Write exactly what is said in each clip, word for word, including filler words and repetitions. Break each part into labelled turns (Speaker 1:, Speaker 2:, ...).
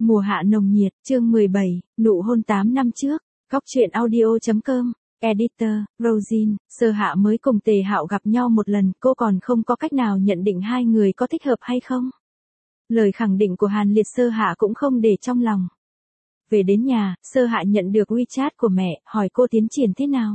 Speaker 1: Mùa hạ nồng nhiệt, chương mười bảy, nụ hôn tám năm trước, góc truyện audio.com, editor, Rosin, Sơ Hạ mới cùng Tề Hạo gặp nhau một lần, cô còn không có cách nào nhận định hai người có thích hợp hay không. Lời khẳng định của Hàn Liệt Sơ Hạ cũng không để trong lòng. Về đến nhà, Sơ Hạ nhận được WeChat của mẹ, hỏi cô tiến triển thế nào.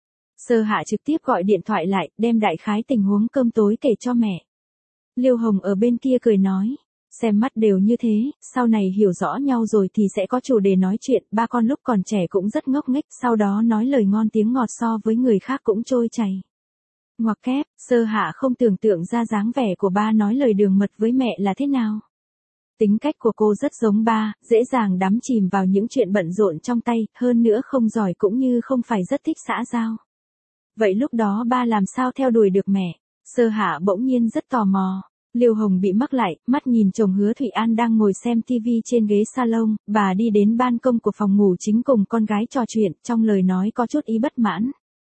Speaker 1: Sơ Hạ trực tiếp gọi điện thoại lại, đem đại khái tình huống cơm tối kể cho mẹ. Liêu Hồng ở bên kia cười nói. Xem mắt đều như thế, sau này hiểu rõ nhau rồi thì sẽ có chủ đề nói chuyện, ba con lúc còn trẻ cũng rất ngốc nghếch, sau đó nói lời ngon tiếng ngọt so với người khác cũng trôi chảy. Ngoặc kép, Sơ Hạ không tưởng tượng ra dáng vẻ của ba nói lời đường mật với mẹ là thế nào. Tính cách của cô rất giống ba, dễ dàng đắm chìm vào những chuyện bận rộn trong tay, hơn nữa không giỏi cũng như không phải rất thích xã giao. Vậy lúc đó ba làm sao theo đuổi được mẹ? Sơ Hạ bỗng nhiên rất tò mò. Liêu Hồng bị mắc lại, mắt nhìn chồng Hứa Thụy An đang ngồi xem tivi trên ghế salon, bà đi đến ban công của phòng ngủ chính cùng con gái trò chuyện, trong lời nói có chút ý bất mãn.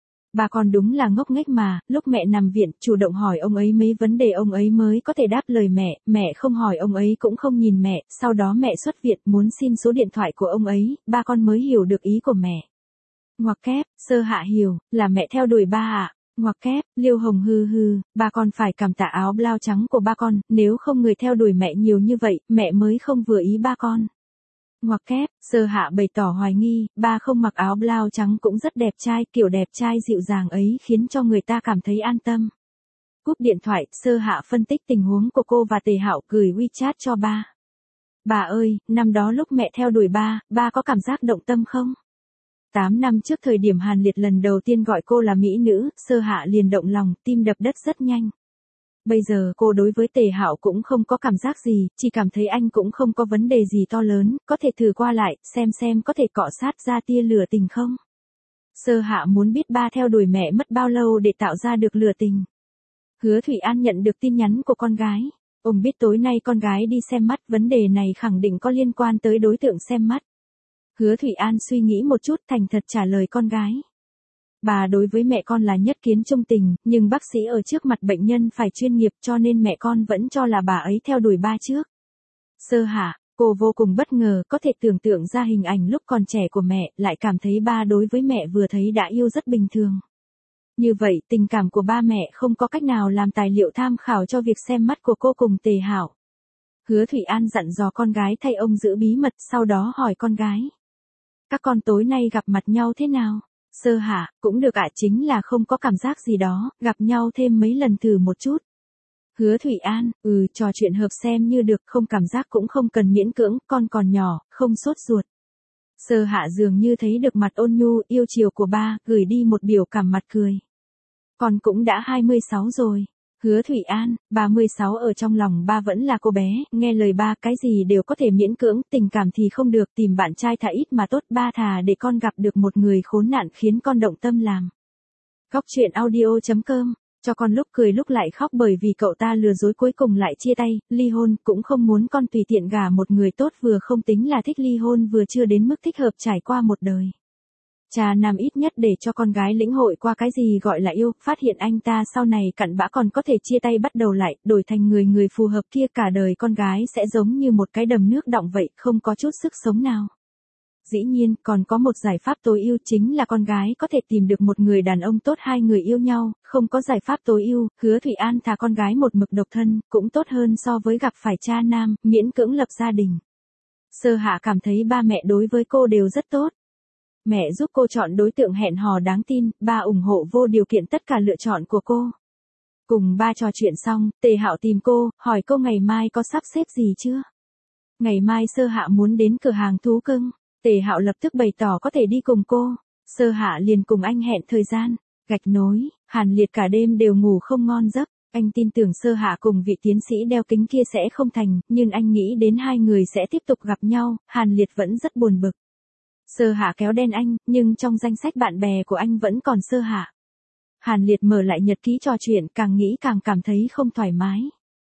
Speaker 1: Bà con đúng là ngốc nghếch mà, lúc mẹ nằm viện, chủ động hỏi ông ấy mấy vấn đề ông ấy mới có thể đáp lời mẹ, mẹ không hỏi ông ấy cũng không nhìn mẹ, sau đó mẹ xuất viện muốn xin số điện thoại của ông ấy, ba con mới hiểu được ý của mẹ. Ngoặc kép, Sơ Hạ hiểu, là mẹ theo đuổi ba ạ. À? Ngoặc kép, Liêu Hồng hư hư, ba con phải cảm tạ áo blau trắng của ba con, nếu không người theo đuổi mẹ nhiều như vậy, mẹ mới không vừa ý ba con. Ngoặc kép, Sơ Hạ bày tỏ hoài nghi, ba không mặc áo blau trắng cũng rất đẹp trai, kiểu đẹp trai dịu dàng ấy khiến cho người ta cảm thấy an tâm. Cúp điện thoại, Sơ Hạ phân tích tình huống của cô và Tề Hạo gửi WeChat cho ba. Bà ơi, năm đó lúc mẹ theo đuổi ba, ba có cảm giác động tâm không? Tám năm trước thời điểm Hàn Liệt lần đầu tiên gọi cô là mỹ nữ, Sơ Hạ liền động lòng, tim đập đất rất nhanh. Bây giờ cô đối với Tề Hạo cũng không có cảm giác gì, chỉ cảm thấy anh cũng không có vấn đề gì to lớn, có thể thử qua lại, xem xem có thể cọ sát ra tia lửa tình không. Sơ Hạ muốn biết ba theo đuổi mẹ mất bao lâu để tạo ra được lửa tình. Hứa Thụy An nhận được tin nhắn của con gái. Ông biết tối nay con gái đi xem mắt, vấn đề này khẳng định có liên quan tới đối tượng xem mắt. Hứa Thụy An suy nghĩ một chút thành thật trả lời con gái. Bà đối với mẹ con là nhất kiến trung tình, nhưng bác sĩ ở trước mặt bệnh nhân phải chuyên nghiệp cho nên mẹ con vẫn cho là bà ấy theo đuổi ba trước. Sơ Hạ, cô vô cùng bất ngờ có thể tưởng tượng ra hình ảnh lúc còn trẻ của mẹ, lại cảm thấy ba đối với mẹ vừa thấy đã yêu rất bình thường. Như vậy tình cảm của ba mẹ không có cách nào làm tài liệu tham khảo cho việc xem mắt của cô cùng Tề Hạo. Hứa Thụy An dặn dò con gái thay ông giữ bí mật, sau đó hỏi con gái. Các con tối nay gặp mặt nhau thế nào? Sơ Hạ, cũng được ạ, chính là không có cảm giác gì đó, gặp nhau thêm mấy lần thử một chút. Hứa Thụy An, ừ, trò chuyện hợp xem như được, không cảm giác cũng không cần miễn cưỡng, con còn nhỏ, không sốt ruột. Sơ Hạ dường như thấy được mặt ôn nhu, yêu chiều của ba, gửi đi một biểu cảm mặt cười. Con cũng đã hai mươi sáu rồi. Hứa Thụy An, ba mươi sáu ở trong lòng ba vẫn là cô bé, nghe lời ba cái gì đều có thể miễn cưỡng, tình cảm thì không được, tìm bạn trai thà ít mà tốt, ba thà để con gặp được một người khốn nạn khiến con động tâm làm. Góc truyện audio.com, cho con lúc cười lúc lại khóc bởi vì cậu ta lừa dối cuối cùng lại chia tay, ly hôn, cũng không muốn con tùy tiện gả một người tốt vừa không tính là thích ly hôn vừa chưa đến mức thích hợp trải qua một đời. Cha nam ít nhất để cho con gái lĩnh hội qua cái gì gọi là yêu, phát hiện anh ta sau này cặn bã còn có thể chia tay bắt đầu lại, đổi thành người người phù hợp kia, cả đời con gái sẽ giống như một cái đầm nước đọng vậy, không có chút sức sống nào. Dĩ nhiên, còn có một giải pháp tối ưu chính là con gái có thể tìm được một người đàn ông tốt, hai người yêu nhau, không có giải pháp tối ưu, Hứa Thụy An thà con gái một mực độc thân, cũng tốt hơn so với gặp phải cha nam, miễn cưỡng lập gia đình. Sơ Hạ cảm thấy ba mẹ đối với cô đều rất tốt. Mẹ giúp cô chọn đối tượng hẹn hò đáng tin, ba ủng hộ vô điều kiện tất cả lựa chọn của cô. Cùng ba trò chuyện xong, Tề Hạo tìm cô, hỏi cô ngày mai có sắp xếp gì chưa? Ngày mai Sơ Hạ muốn đến cửa hàng thú cưng. Tề Hạo lập tức bày tỏ có thể đi cùng cô. Sơ Hạ liền cùng anh hẹn thời gian. Gạch nối, Hàn Liệt cả đêm đều ngủ không ngon giấc. Anh tin tưởng Sơ Hạ cùng vị tiến sĩ đeo kính kia sẽ không thành, nhưng anh nghĩ đến hai người sẽ tiếp tục gặp nhau, Hàn Liệt vẫn rất buồn bực. Sơ Hạ kéo đen anh, nhưng trong danh sách bạn bè của anh vẫn còn Sơ Hạ. Hàn Liệt mở lại nhật ký trò chuyện, càng nghĩ càng cảm thấy không thoải mái.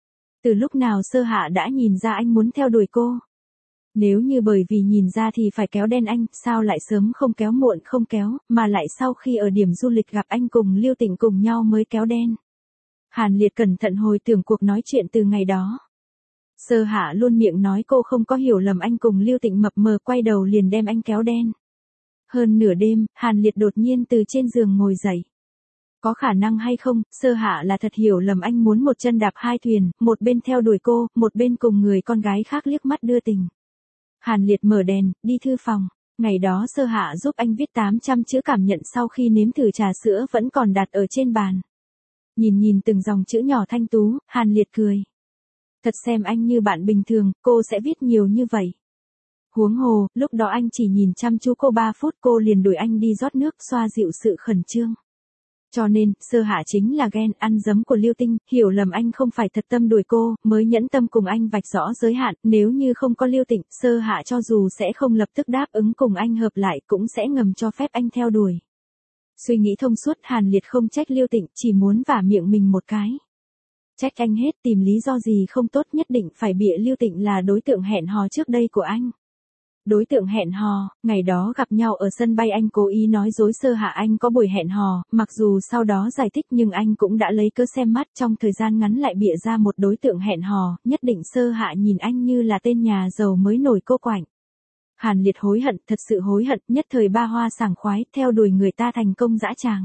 Speaker 1: Từ lúc nào Sơ Hạ đã nhìn ra anh muốn theo đuổi cô? Nếu như bởi vì nhìn ra thì phải kéo đen anh, sao lại sớm không kéo muộn không kéo, mà lại sau khi ở điểm du lịch gặp anh cùng Liêu Tịnh cùng nhau mới kéo đen. Hàn Liệt cẩn thận hồi tưởng cuộc nói chuyện từ ngày đó. Sơ Hạ luôn miệng nói cô không có hiểu lầm anh cùng Lưu Tịnh mập mờ, quay đầu liền đem anh kéo đen. Hơn nửa đêm, Hàn Liệt đột nhiên từ trên giường ngồi dậy. Có khả năng hay không, Sơ Hạ là thật hiểu lầm anh muốn một chân đạp hai thuyền, một bên theo đuổi cô, một bên cùng người con gái khác liếc mắt đưa tình. Hàn Liệt mở đèn, đi thư phòng. Ngày đó Sơ Hạ giúp anh viết tám trăm chữ cảm nhận sau khi nếm thử trà sữa vẫn còn đặt ở trên bàn. Nhìn nhìn từng dòng chữ nhỏ thanh tú, Hàn Liệt cười. Thật xem anh như bạn bình thường, cô sẽ viết nhiều như vậy. Huống hồ, lúc đó anh chỉ nhìn chăm chú cô ba phút, cô liền đuổi anh đi rót nước xoa dịu sự khẩn trương. Cho nên, Sơ Hạ chính là ghen ăn dấm của Lưu Tinh, hiểu lầm anh không phải thật tâm đuổi cô, mới nhẫn tâm cùng anh vạch rõ giới hạn, nếu như không có Lưu Tịnh, Sơ Hạ cho dù sẽ không lập tức đáp ứng cùng anh hợp lại cũng sẽ ngầm cho phép anh theo đuổi. Suy nghĩ thông suốt, Hàn Liệt không trách Lưu Tịnh, chỉ muốn vả miệng mình một cái. Trách anh hết, tìm lý do gì không tốt, nhất định phải bịa Lưu Tịnh là đối tượng hẹn hò trước đây của anh. Đối tượng hẹn hò, ngày đó gặp nhau ở sân bay anh cố ý nói dối Sơ Hạ anh có buổi hẹn hò, mặc dù sau đó giải thích nhưng anh cũng đã lấy cớ xem mắt, trong thời gian ngắn lại bịa ra một đối tượng hẹn hò, nhất định Sơ Hạ nhìn anh như là tên nhà giàu mới nổi cô quạnh. Hàn Liệt hối hận, thật sự hối hận, nhất thời ba hoa sảng khoái, theo đuổi người ta thành công dã tràng.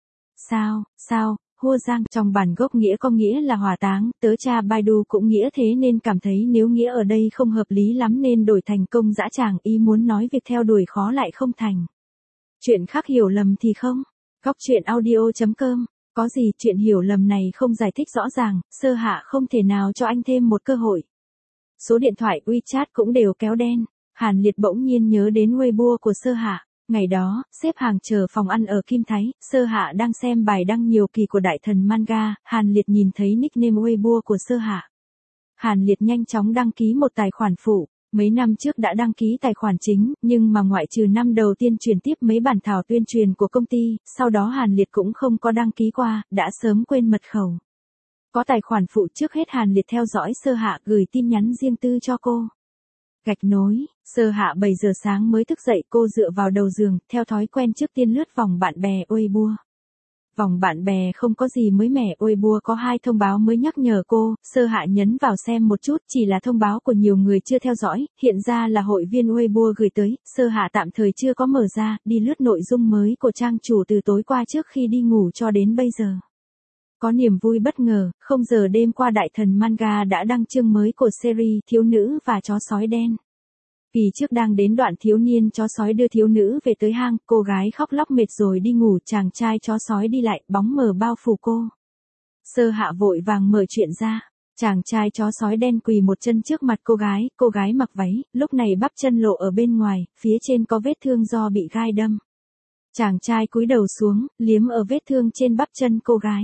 Speaker 1: Sao, sao, Hua Giang, trong bản gốc nghĩa có nghĩa là hỏa táng, tớ cha Baidu cũng nghĩa thế nên cảm thấy nếu nghĩa ở đây không hợp lý lắm nên đổi thành công dã tràng, ý muốn nói việc theo đuổi khó lại không thành. Chuyện khác hiểu lầm thì không. Góc chuyện audio chấm com, có gì chuyện hiểu lầm này không giải thích rõ ràng, Sơ Hạ không thể nào cho anh thêm một cơ hội. Số điện thoại WeChat cũng đều kéo đen, Hàn Liệt bỗng nhiên nhớ đến Weibo của Sơ Hạ. Ngày đó, xếp hàng chờ phòng ăn ở Kim Thái, Sơ Hạ đang xem bài đăng nhiều kỳ của đại thần manga, Hàn Liệt nhìn thấy nickname Weibo của Sơ Hạ. Hàn Liệt nhanh chóng đăng ký một tài khoản phụ, mấy năm trước đã đăng ký tài khoản chính, nhưng mà ngoại trừ năm đầu tiên truyền tiếp mấy bản thảo tuyên truyền của công ty, sau đó Hàn Liệt cũng không có đăng ký qua, đã sớm quên mật khẩu. Có tài khoản phụ trước hết Hàn Liệt theo dõi Sơ Hạ gửi tin nhắn riêng tư cho cô. Gạch nối, Sơ Hạ bảy giờ sáng mới thức dậy, cô dựa vào đầu giường, theo thói quen trước tiên lướt vòng bạn bè Weibo. Vòng bạn bè không có gì mới mẻ, Weibo có hai thông báo mới nhắc nhở cô, Sơ Hạ nhấn vào xem một chút, chỉ là thông báo của nhiều người chưa theo dõi, hiện ra là hội viên Weibo gửi tới, Sơ Hạ tạm thời chưa có mở ra, đi lướt nội dung mới của trang chủ từ tối qua trước khi đi ngủ cho đến bây giờ. Có niềm vui bất ngờ, không giờ đêm qua đại thần manga đã đăng chương mới của series Thiếu nữ và chó sói đen. Kỳ trước đang đến đoạn thiếu niên chó sói đưa thiếu nữ về tới hang, cô gái khóc lóc mệt rồi đi ngủ, chàng trai chó sói đi lại, bóng mờ bao phủ cô. Sơ Hạ vội vàng mở chuyện ra, chàng trai chó sói đen quỳ một chân trước mặt cô gái, cô gái mặc váy, lúc này bắp chân lộ ở bên ngoài, phía trên có vết thương do bị gai đâm. Chàng trai cúi đầu xuống, liếm ở vết thương trên bắp chân cô gái.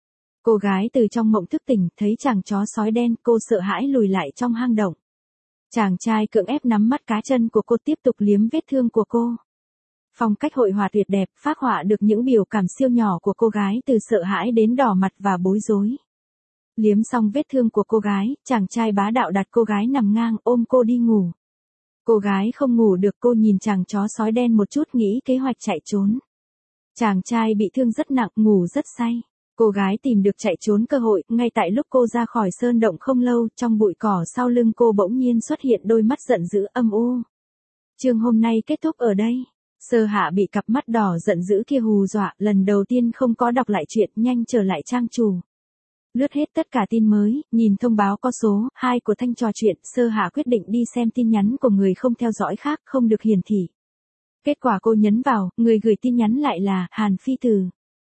Speaker 1: Cô gái từ trong mộng thức tỉnh, thấy chàng chó sói đen, cô sợ hãi lùi lại trong hang động. Chàng trai cưỡng ép nắm mắt cá chân của cô, tiếp tục liếm vết thương của cô. Phong cách hội họa tuyệt đẹp, phác họa được những biểu cảm siêu nhỏ của cô gái từ sợ hãi đến đỏ mặt và bối rối. Liếm xong vết thương của cô gái, chàng trai bá đạo đặt cô gái nằm ngang, ôm cô đi ngủ. Cô gái không ngủ được, cô nhìn chàng chó sói đen một chút, nghĩ kế hoạch chạy trốn. Chàng trai bị thương rất nặng, ngủ rất say. Cô gái tìm được chạy trốn cơ hội, ngay tại lúc cô ra khỏi sơn động không lâu, trong bụi cỏ sau lưng cô bỗng nhiên xuất hiện đôi mắt giận dữ âm u. Chương hôm nay kết thúc ở đây. Sơ Hạ bị cặp mắt đỏ giận dữ kia hù dọa, lần đầu tiên không có đọc lại chuyện, nhanh trở lại trang chủ. Lướt hết tất cả tin mới, nhìn thông báo có số hai của thanh trò chuyện, Sơ Hạ quyết định đi xem tin nhắn của người không theo dõi khác, không được hiển thị. Kết quả cô nhấn vào, người gửi tin nhắn lại là Hàn Phi Tử.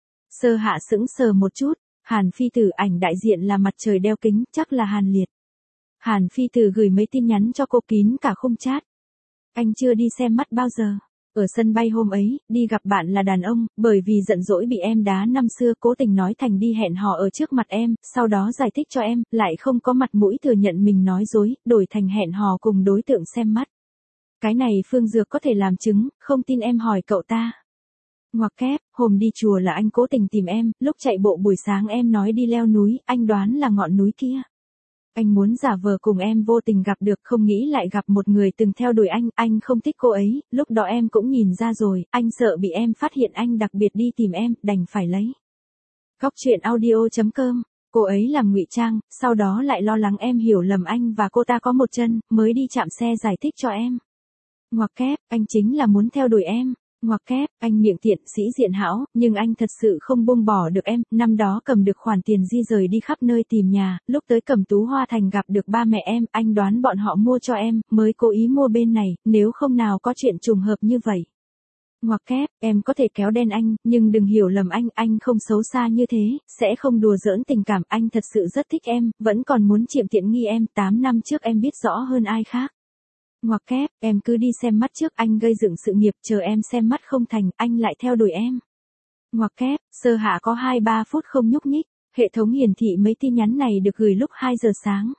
Speaker 1: Sơ Hạ sững sờ một chút, Hàn Phi Tử ảnh đại diện là mặt trời đeo kính, chắc là Hàn Liệt. Hàn Phi Tử gửi mấy tin nhắn cho cô kín cả khung chat. Anh chưa đi xem mắt bao giờ. Ở sân bay hôm ấy, đi gặp bạn là đàn ông, bởi vì giận dỗi bị em đá năm xưa, cố tình nói thành đi hẹn hò ở trước mặt em, sau đó giải thích cho em, lại không có mặt mũi thừa nhận mình nói dối, đổi thành hẹn hò cùng đối tượng xem mắt. Cái này Phương Dược có thể làm chứng, không tin em hỏi cậu ta. Ngoặc kép, hôm đi chùa là anh cố tình tìm em, lúc chạy bộ buổi sáng em nói đi leo núi, anh đoán là ngọn núi kia. Anh muốn giả vờ cùng em vô tình gặp được, không nghĩ lại gặp một người từng theo đuổi anh, anh không thích cô ấy, lúc đó em cũng nhìn ra rồi, anh sợ bị em phát hiện anh đặc biệt đi tìm em, đành phải lấy. Góc chuyện audio chấm com Cô ấy làm ngụy trang, sau đó lại lo lắng em hiểu lầm anh và cô ta có một chân, mới đi chạm xe giải thích cho em. Ngoặc kép, anh chính là muốn theo đuổi em. Ngoặc kép, anh miệng tiện, sĩ diện hão, nhưng anh thật sự không buông bỏ được em. Năm đó cầm được khoản tiền di rời đi khắp nơi tìm nhà, lúc tới Cẩm Tú Hoa Thành gặp được ba mẹ em, anh đoán bọn họ mua cho em, mới cố ý mua bên này, nếu không nào có chuyện trùng hợp như vậy. Ngoặc kép, em có thể kéo đen anh, nhưng đừng hiểu lầm anh, anh không xấu xa như thế, sẽ không đùa giỡn tình cảm, anh thật sự rất thích em, vẫn còn muốn chiếm tiện nghi em, tám năm trước em biết rõ hơn ai khác. Ngoặc kép, em cứ đi xem mắt trước, anh gây dựng sự nghiệp, chờ em xem mắt không thành, anh lại theo đuổi em. Ngoặc kép, Sơ Hạ có hai ba phút không nhúc nhích, hệ thống hiển thị mấy tin nhắn này được gửi lúc hai giờ sáng.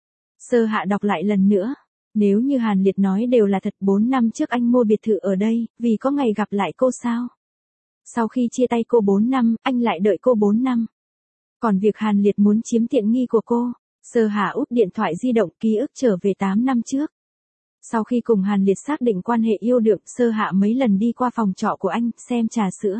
Speaker 1: Sơ Hạ đọc lại lần nữa. Nếu như Hàn Liệt nói đều là thật, bốn năm trước anh mua biệt thự ở đây, vì có ngày gặp lại cô sao? Sau khi chia tay cô bốn năm, anh lại đợi cô bốn năm. Còn việc Hàn Liệt muốn chiếm tiện nghi của cô, Sơ Hạ úp điện thoại di động, ký ức trở về tám năm trước. Sau khi cùng Hàn Liệt xác định quan hệ yêu đương, Sơ Hạ mấy lần đi qua phòng trọ của anh, xem trà sữa.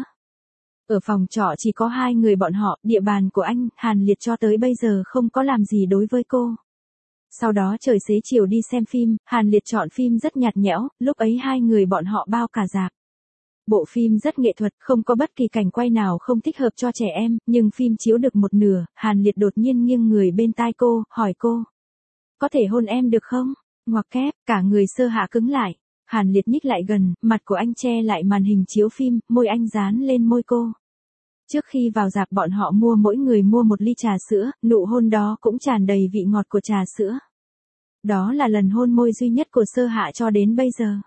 Speaker 1: Ở phòng trọ chỉ có hai người bọn họ, địa bàn của anh, Hàn Liệt cho tới bây giờ không có làm gì đối với cô. Sau đó trời xế chiều đi xem phim, Hàn Liệt chọn phim rất nhạt nhẽo, lúc ấy hai người bọn họ bao cả rạp. Bộ phim rất nghệ thuật, không có bất kỳ cảnh quay nào không thích hợp cho trẻ em, nhưng phim chiếu được một nửa, Hàn Liệt đột nhiên nghiêng người bên tai cô, hỏi cô. Có thể hôn em được không? Ngoặc kép, cả người Sơ Hạ cứng lại. Hàn Liệt nhích lại gần, mặt của anh che lại màn hình chiếu phim, môi anh dán lên môi cô. Trước khi vào rạp bọn họ mua mỗi người mua một ly trà sữa, nụ hôn đó cũng tràn đầy vị ngọt của trà sữa. Đó là lần hôn môi duy nhất của Sơ Hạ cho đến bây giờ.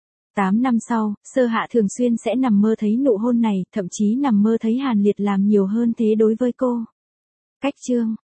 Speaker 1: Tám năm sau, Sơ Hạ thường xuyên sẽ nằm mơ thấy nụ hôn này, thậm chí nằm mơ thấy Hàn Liệt làm nhiều hơn thế đối với cô. Cách chương